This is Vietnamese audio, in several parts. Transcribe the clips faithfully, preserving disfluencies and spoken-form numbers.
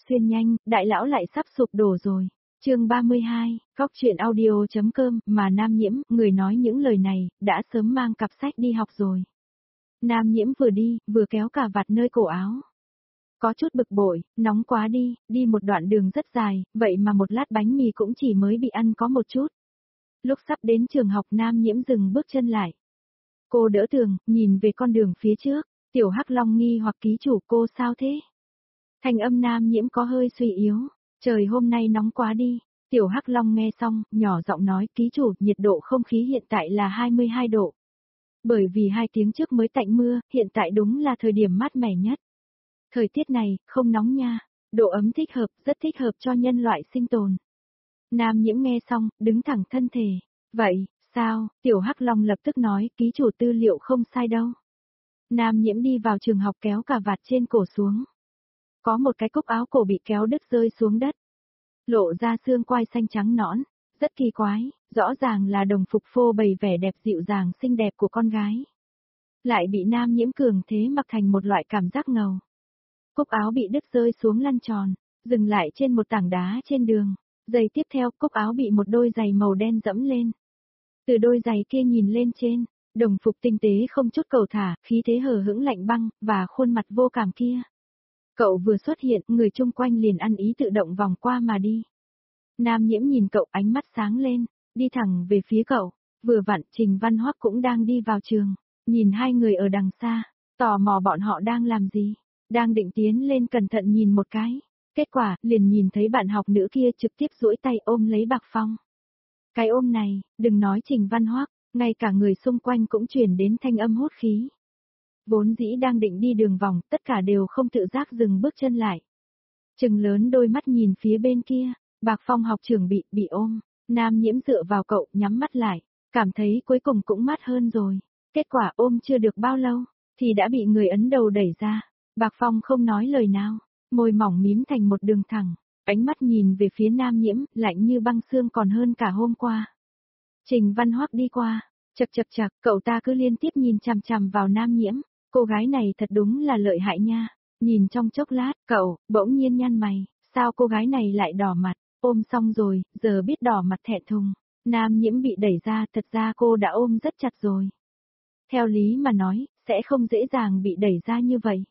xuyên nhanh, đại lão lại sắp sụp đổ rồi. Chương ba mươi hai, Cóc truyện audio.com, mà Nam Nhiễm, người nói những lời này, đã sớm mang cặp sách đi học rồi. Nam Nhiễm vừa đi, vừa kéo cà vạt nơi cổ áo. Có chút bực bội, nóng quá đi, đi một đoạn đường rất dài, vậy mà một lát bánh mì cũng chỉ mới bị ăn có một chút. Lúc sắp đến trường học Nam Nhiễm dừng bước chân lại. Cô đỡ tường, nhìn về con đường phía trước, Tiểu Hắc Long nghi hoặc ký chủ cô sao thế? Thanh âm Nam Nhiễm có hơi suy yếu, trời hôm nay nóng quá đi. Tiểu Hắc Long nghe xong, nhỏ giọng nói ký chủ, nhiệt độ không khí hiện tại là hai mươi hai độ. Bởi vì hai tiếng trước mới tạnh mưa, hiện tại đúng là thời điểm mát mẻ nhất. Thời tiết này, không nóng nha, độ ấm thích hợp, rất thích hợp cho nhân loại sinh tồn. Nam Nhiễm nghe xong, đứng thẳng thân thể. Vậy, sao, Tiểu Hắc Long lập tức nói, ký chủ tư liệu không sai đâu. Nam Nhiễm đi vào trường học kéo cà vạt trên cổ xuống. Có một cái cúc áo cổ bị kéo đứt rơi xuống đất. Lộ ra xương quai xanh trắng nõn, rất kỳ quái, rõ ràng là đồng phục phô bày vẻ đẹp dịu dàng xinh đẹp của con gái. Lại bị Nam Nhiễm cường thế mặc thành một loại cảm giác ngầu. Cúc áo bị đứt rơi xuống lăn tròn, dừng lại trên một tảng đá trên đường. Giây tiếp theo, cúc áo bị một đôi giày màu đen dẫm lên. Từ đôi giày kia nhìn lên trên, đồng phục tinh tế không chút cầu thả, khí thế hờ hững lạnh băng, và khuôn mặt vô cảm kia. Cậu vừa xuất hiện, người chung quanh liền ăn ý tự động vòng qua mà đi. Nam Nhiễm nhìn cậu ánh mắt sáng lên, đi thẳng về phía cậu. Vừa vặn Trình Văn Hoắc cũng đang đi vào trường, nhìn hai người ở đằng xa, tò mò bọn họ đang làm gì, đang định tiến lên cẩn thận nhìn một cái. Kết quả, liền nhìn thấy bạn học nữ kia trực tiếp duỗi tay ôm lấy Bạc Phong. Cái ôm này, đừng nói Trình Văn Hoắc, ngay cả người xung quanh cũng truyền đến thanh âm hốt khí. Vốn dĩ đang định đi đường vòng, tất cả đều không tự giác dừng bước chân lại. Trừng lớn đôi mắt nhìn phía bên kia, Bạc Phong học trưởng bị, bị ôm, Nam Nhiễm dựa vào cậu, nhắm mắt lại, cảm thấy cuối cùng cũng mát hơn rồi. Kết quả ôm chưa được bao lâu, thì đã bị người ấn đầu đẩy ra. Bạc Phong không nói lời nào, môi mỏng mím thành một đường thẳng, ánh mắt nhìn về phía Nam Nhiễm, lạnh như băng xương còn hơn cả hôm qua. Trình Văn Hoắc đi qua, chậc chậc chậc, cậu ta cứ liên tiếp nhìn chằm chằm vào Nam Nhiễm, cô gái này thật đúng là lợi hại nha. Nhìn trong chốc lát, cậu, bỗng nhiên nhăn mày, sao cô gái này lại đỏ mặt, ôm xong rồi, giờ biết đỏ mặt thẹn thùng. Nam Nhiễm bị đẩy ra, thật ra cô đã ôm rất chặt rồi. Theo lý mà nói, sẽ không dễ dàng bị đẩy ra như vậy.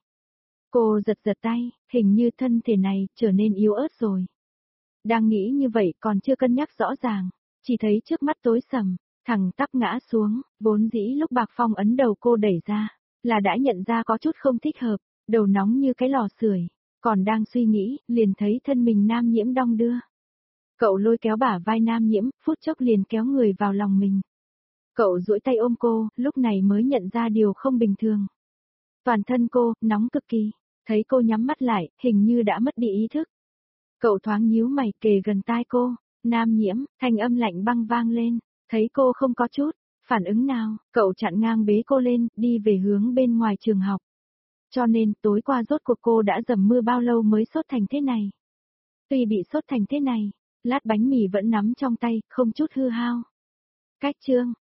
Cô giật giật tay, hình như thân thể này trở nên yếu ớt rồi. Đang nghĩ như vậy còn chưa cân nhắc rõ ràng, chỉ thấy trước mắt tối sầm, thẳng tắp ngã xuống, vốn dĩ lúc Bạc Phong ấn đầu cô đẩy ra, là đã nhận ra có chút không thích hợp, đầu nóng như cái lò sưởi, còn đang suy nghĩ, liền thấy thân mình Nam Nhiễm đong đưa. Cậu lôi kéo bả vai Nam Nhiễm, phút chốc liền kéo người vào lòng mình. Cậu duỗi tay ôm cô, lúc này mới nhận ra điều không bình thường. Toàn thân cô, nóng cực kỳ, thấy cô nhắm mắt lại, hình như đã mất đi ý thức. Cậu thoáng nhíu mày kề gần tai cô, Nam Nhiễm, thanh âm lạnh băng vang lên, thấy cô không có chút phản ứng nào, cậu chặn ngang bế cô lên, đi về hướng bên ngoài trường học. Cho nên, tối qua rốt cuộc cô đã dầm mưa bao lâu mới sốt thành thế này. Tuy bị sốt thành thế này, lát bánh mì vẫn nắm trong tay, không chút hư hao. Cách chương